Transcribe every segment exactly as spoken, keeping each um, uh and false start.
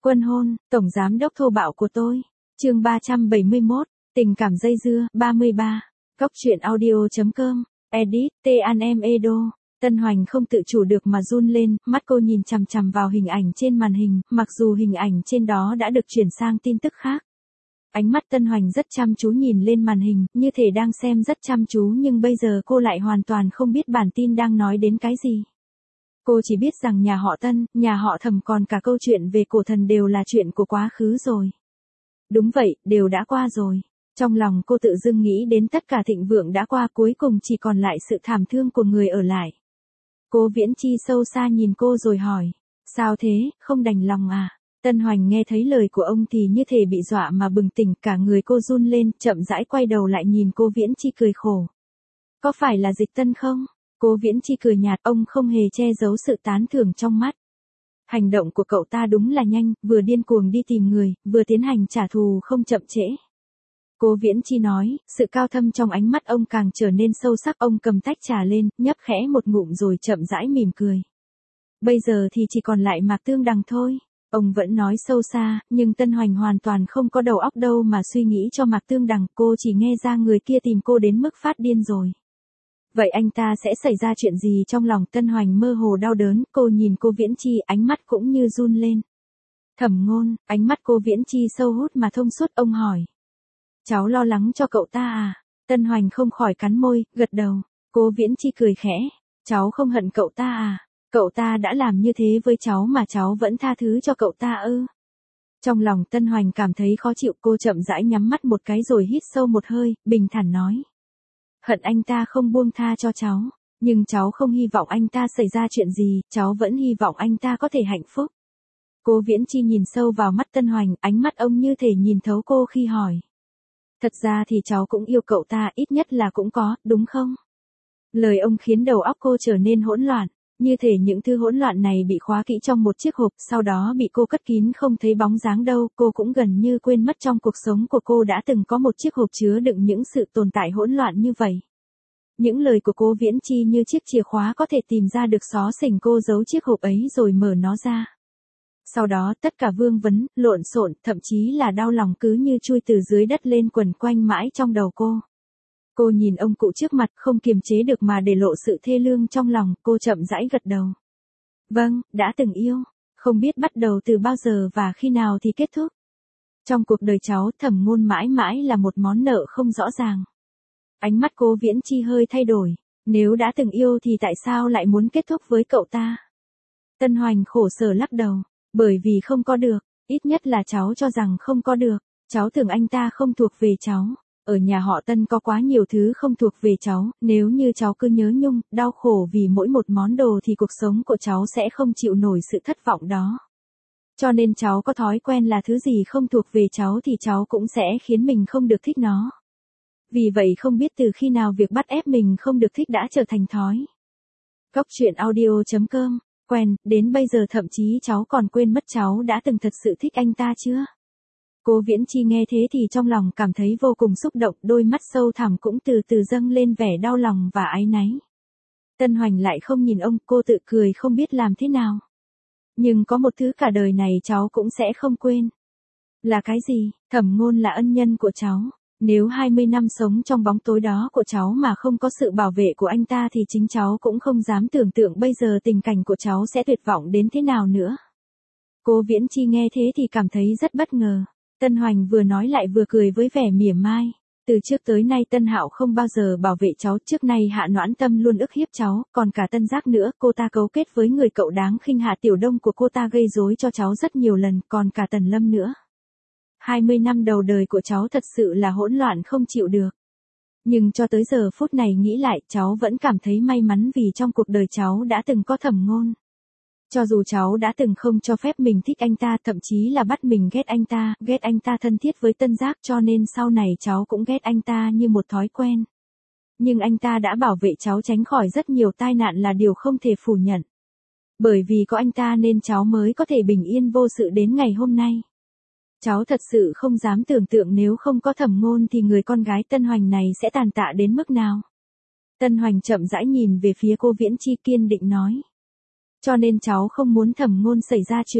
Quân hôn, tổng giám đốc thô bạo của tôi. Chương ba trăm bảy mươi mốt, tình cảm dây dưa, ba mươi ba. Cóc truyện audio chấm com, edit, T An M Edo. Tân Hoành không tự chủ được mà run lên, mắt cô nhìn chằm chằm vào hình ảnh trên màn hình, mặc dù hình ảnh trên đó đã được chuyển sang tin tức khác. Ánh mắt Tân Hoành rất chăm chú nhìn lên màn hình, như thể đang xem rất chăm chú, nhưng bây giờ cô lại hoàn toàn không biết bản tin đang nói đến cái gì. Cô chỉ biết rằng nhà họ Tân, nhà họ Thẩm còn cả câu chuyện về cổ thần đều là chuyện của quá khứ rồi. Đúng vậy, đều đã qua rồi. Trong lòng cô tự dưng nghĩ đến tất cả thịnh vượng đã qua, cuối cùng chỉ còn lại sự thảm thương của người ở lại. Cố Viễn Chi sâu xa nhìn cô rồi hỏi, sao thế, không đành lòng à? Tân Hoành nghe thấy lời của ông thì như thể bị dọa mà bừng tỉnh, cả người cô run lên, chậm rãi quay đầu lại nhìn Cố Viễn Chi cười khổ. Có phải là Dịch Tân không? Cố Viễn Chi cười nhạt, ông không hề che giấu sự tán thưởng trong mắt. Hành động của cậu ta đúng là nhanh, vừa điên cuồng đi tìm người, vừa tiến hành trả thù không chậm trễ. Cố Viễn Chi nói, sự cao thâm trong ánh mắt ông càng trở nên sâu sắc. Ông cầm tách trà lên, nhấp khẽ một ngụm rồi chậm rãi mỉm cười. Bây giờ thì chỉ còn lại Mạc Tương Đằng thôi. Ông vẫn nói sâu xa, nhưng Tân Hoành hoàn toàn không có đầu óc đâu mà suy nghĩ cho Mạc Tương Đằng. Cô chỉ nghe ra người kia tìm cô đến mức phát điên rồi. Vậy anh ta sẽ xảy ra chuyện gì? Trong lòng Tân Hoành mơ hồ đau đớn, cô nhìn Cố Viễn Chi, ánh mắt cũng như run lên. Thẩm Ngôn, ánh mắt Cố Viễn Chi sâu hút mà thông suốt. Ông hỏi, cháu lo lắng cho cậu ta à? Tân Hoành không khỏi cắn môi, gật đầu. Cố Viễn Chi cười khẽ, cháu không hận cậu ta à? Cậu ta đã làm như thế với cháu mà cháu vẫn tha thứ cho cậu ta ư? Trong lòng Tân Hoành cảm thấy khó chịu, cô chậm rãi nhắm mắt một cái rồi hít sâu một hơi, bình thản nói. Hận anh ta không buông tha cho cháu, nhưng cháu không hy vọng anh ta xảy ra chuyện gì, cháu vẫn hy vọng anh ta có thể hạnh phúc. Cố Viễn Chi nhìn sâu vào mắt Tân Hoành, ánh mắt ông như thể nhìn thấu cô khi hỏi. Thật ra thì cháu cũng yêu cậu ta, ít nhất là cũng có, đúng không? Lời ông khiến đầu óc cô trở nên hỗn loạn, như thể những thứ hỗn loạn này bị khóa kỹ trong một chiếc hộp, sau đó bị cô cất kín không thấy bóng dáng đâu. Cô cũng gần như quên mất trong cuộc sống của cô đã từng có một chiếc hộp chứa đựng những sự tồn tại hỗn loạn như vậy. Những lời của Cố Viễn Chi như chiếc chìa khóa có thể tìm ra được xó xỉnh cô giấu chiếc hộp ấy rồi mở nó ra. Sau đó tất cả vương vấn, lộn xộn, thậm chí là đau lòng cứ như chui từ dưới đất lên quẩn quanh mãi trong đầu cô. Cô nhìn ông cụ trước mặt không kiềm chế được mà để lộ sự thê lương trong lòng, cô chậm rãi gật đầu. Vâng, đã từng yêu, không biết bắt đầu từ bao giờ và khi nào thì kết thúc. Trong cuộc đời cháu, Thẩm Ngôn mãi mãi là một món nợ không rõ ràng. Ánh mắt Cố Viễn Chi hơi thay đổi, nếu đã từng yêu thì tại sao lại muốn kết thúc với cậu ta? Tân Hoành khổ sở lắc đầu, bởi vì không có được, ít nhất là cháu cho rằng không có được, cháu tưởng anh ta không thuộc về cháu. Ở nhà họ Tân có quá nhiều thứ không thuộc về cháu, nếu như cháu cứ nhớ nhung, đau khổ vì mỗi một món đồ thì cuộc sống của cháu sẽ không chịu nổi sự thất vọng đó. Cho nên cháu có thói quen là thứ gì không thuộc về cháu thì cháu cũng sẽ khiến mình không được thích nó. Vì vậy không biết từ khi nào việc bắt ép mình không được thích đã trở thành thói. Cóc truyện audio chấm com, quen, đến bây giờ thậm chí cháu còn quên mất cháu đã từng thật sự thích anh ta chưa? Cố Viễn Chi nghe thế thì trong lòng cảm thấy vô cùng xúc động, đôi mắt sâu thẳm cũng từ từ dâng lên vẻ đau lòng và áy náy. Tân Hoành lại không nhìn ông, cô tự cười không biết làm thế nào. Nhưng có một thứ cả đời này cháu cũng sẽ không quên. Là cái gì? Thẩm Ngôn là ân nhân của cháu. Nếu hai mươi năm sống trong bóng tối đó của cháu mà không có sự bảo vệ của anh ta thì chính cháu cũng không dám tưởng tượng bây giờ tình cảnh của cháu sẽ tuyệt vọng đến thế nào nữa. Cố Viễn Chi nghe thế thì cảm thấy rất bất ngờ. Tân Hoành vừa nói lại vừa cười với vẻ mỉa mai. Từ trước tới nay Tân Hạo không bao giờ bảo vệ cháu, trước nay Hạ Noãn Tâm luôn ức hiếp cháu, còn cả Tân Giác nữa, cô ta cấu kết với người cậu đáng khinh Hạ Tiểu Đông của cô ta gây rối cho cháu rất nhiều lần, còn cả Tần Lâm nữa. hai mươi năm đầu đời của cháu thật sự là hỗn loạn không chịu được. Nhưng cho tới giờ phút này nghĩ lại, cháu vẫn cảm thấy may mắn vì trong cuộc đời cháu đã từng có Thẩm Ngôn. Cho dù cháu đã từng không cho phép mình thích anh ta, thậm chí là bắt mình ghét anh ta, ghét anh ta thân thiết với Tân Giác, cho nên sau này cháu cũng ghét anh ta như một thói quen. Nhưng anh ta đã bảo vệ cháu tránh khỏi rất nhiều tai nạn là điều không thể phủ nhận. Bởi vì có anh ta nên cháu mới có thể bình yên vô sự đến ngày hôm nay. Cháu thật sự không dám tưởng tượng nếu không có Thẩm Ngôn thì người con gái Tân Hoành này sẽ tàn tạ đến mức nào. Tân Hoành chậm rãi nhìn về phía Cố Viễn Chi, kiên định nói. Cho nên cháu không muốn Thẩm Ngôn xảy ra chuyện.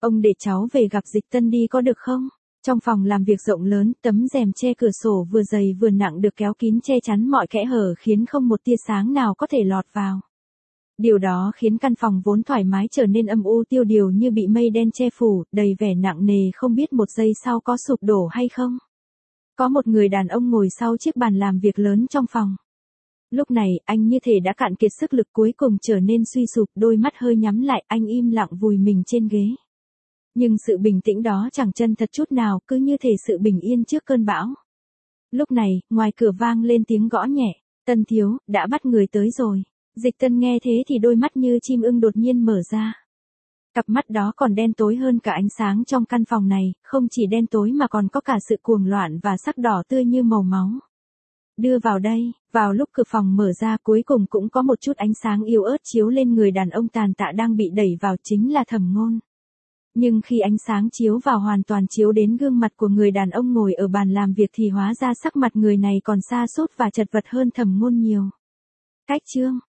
Ông để cháu về gặp Dịch Tân đi có được không? Trong phòng làm việc rộng lớn, tấm rèm che cửa sổ vừa dày vừa nặng được kéo kín che chắn mọi kẽ hở khiến không một tia sáng nào có thể lọt vào. Điều đó khiến căn phòng vốn thoải mái trở nên âm u tiêu điều như bị mây đen che phủ, đầy vẻ nặng nề không biết một giây sau có sụp đổ hay không. Có một người đàn ông ngồi sau chiếc bàn làm việc lớn trong phòng. Lúc này, anh như thể đã cạn kiệt sức lực cuối cùng trở nên suy sụp, đôi mắt hơi nhắm lại, anh im lặng vùi mình trên ghế. Nhưng sự bình tĩnh đó chẳng chân thật chút nào, cứ như thể sự bình yên trước cơn bão. Lúc này, ngoài cửa vang lên tiếng gõ nhẹ, Tân thiếu, đã bắt người tới rồi. Dịch Tân nghe thế thì đôi mắt như chim ưng đột nhiên mở ra. Cặp mắt đó còn đen tối hơn cả ánh sáng trong căn phòng này, không chỉ đen tối mà còn có cả sự cuồng loạn và sắc đỏ tươi như màu máu. Đưa vào đây, vào lúc cửa phòng mở ra cuối cùng cũng có một chút ánh sáng yếu ớt chiếu lên người đàn ông tàn tạ đang bị đẩy vào chính là Thẩm Ngôn. Nhưng khi ánh sáng chiếu vào hoàn toàn chiếu đến gương mặt của người đàn ông ngồi ở bàn làm việc thì hóa ra sắc mặt người này còn sa sút và chật vật hơn Thẩm Ngôn nhiều. Cách chương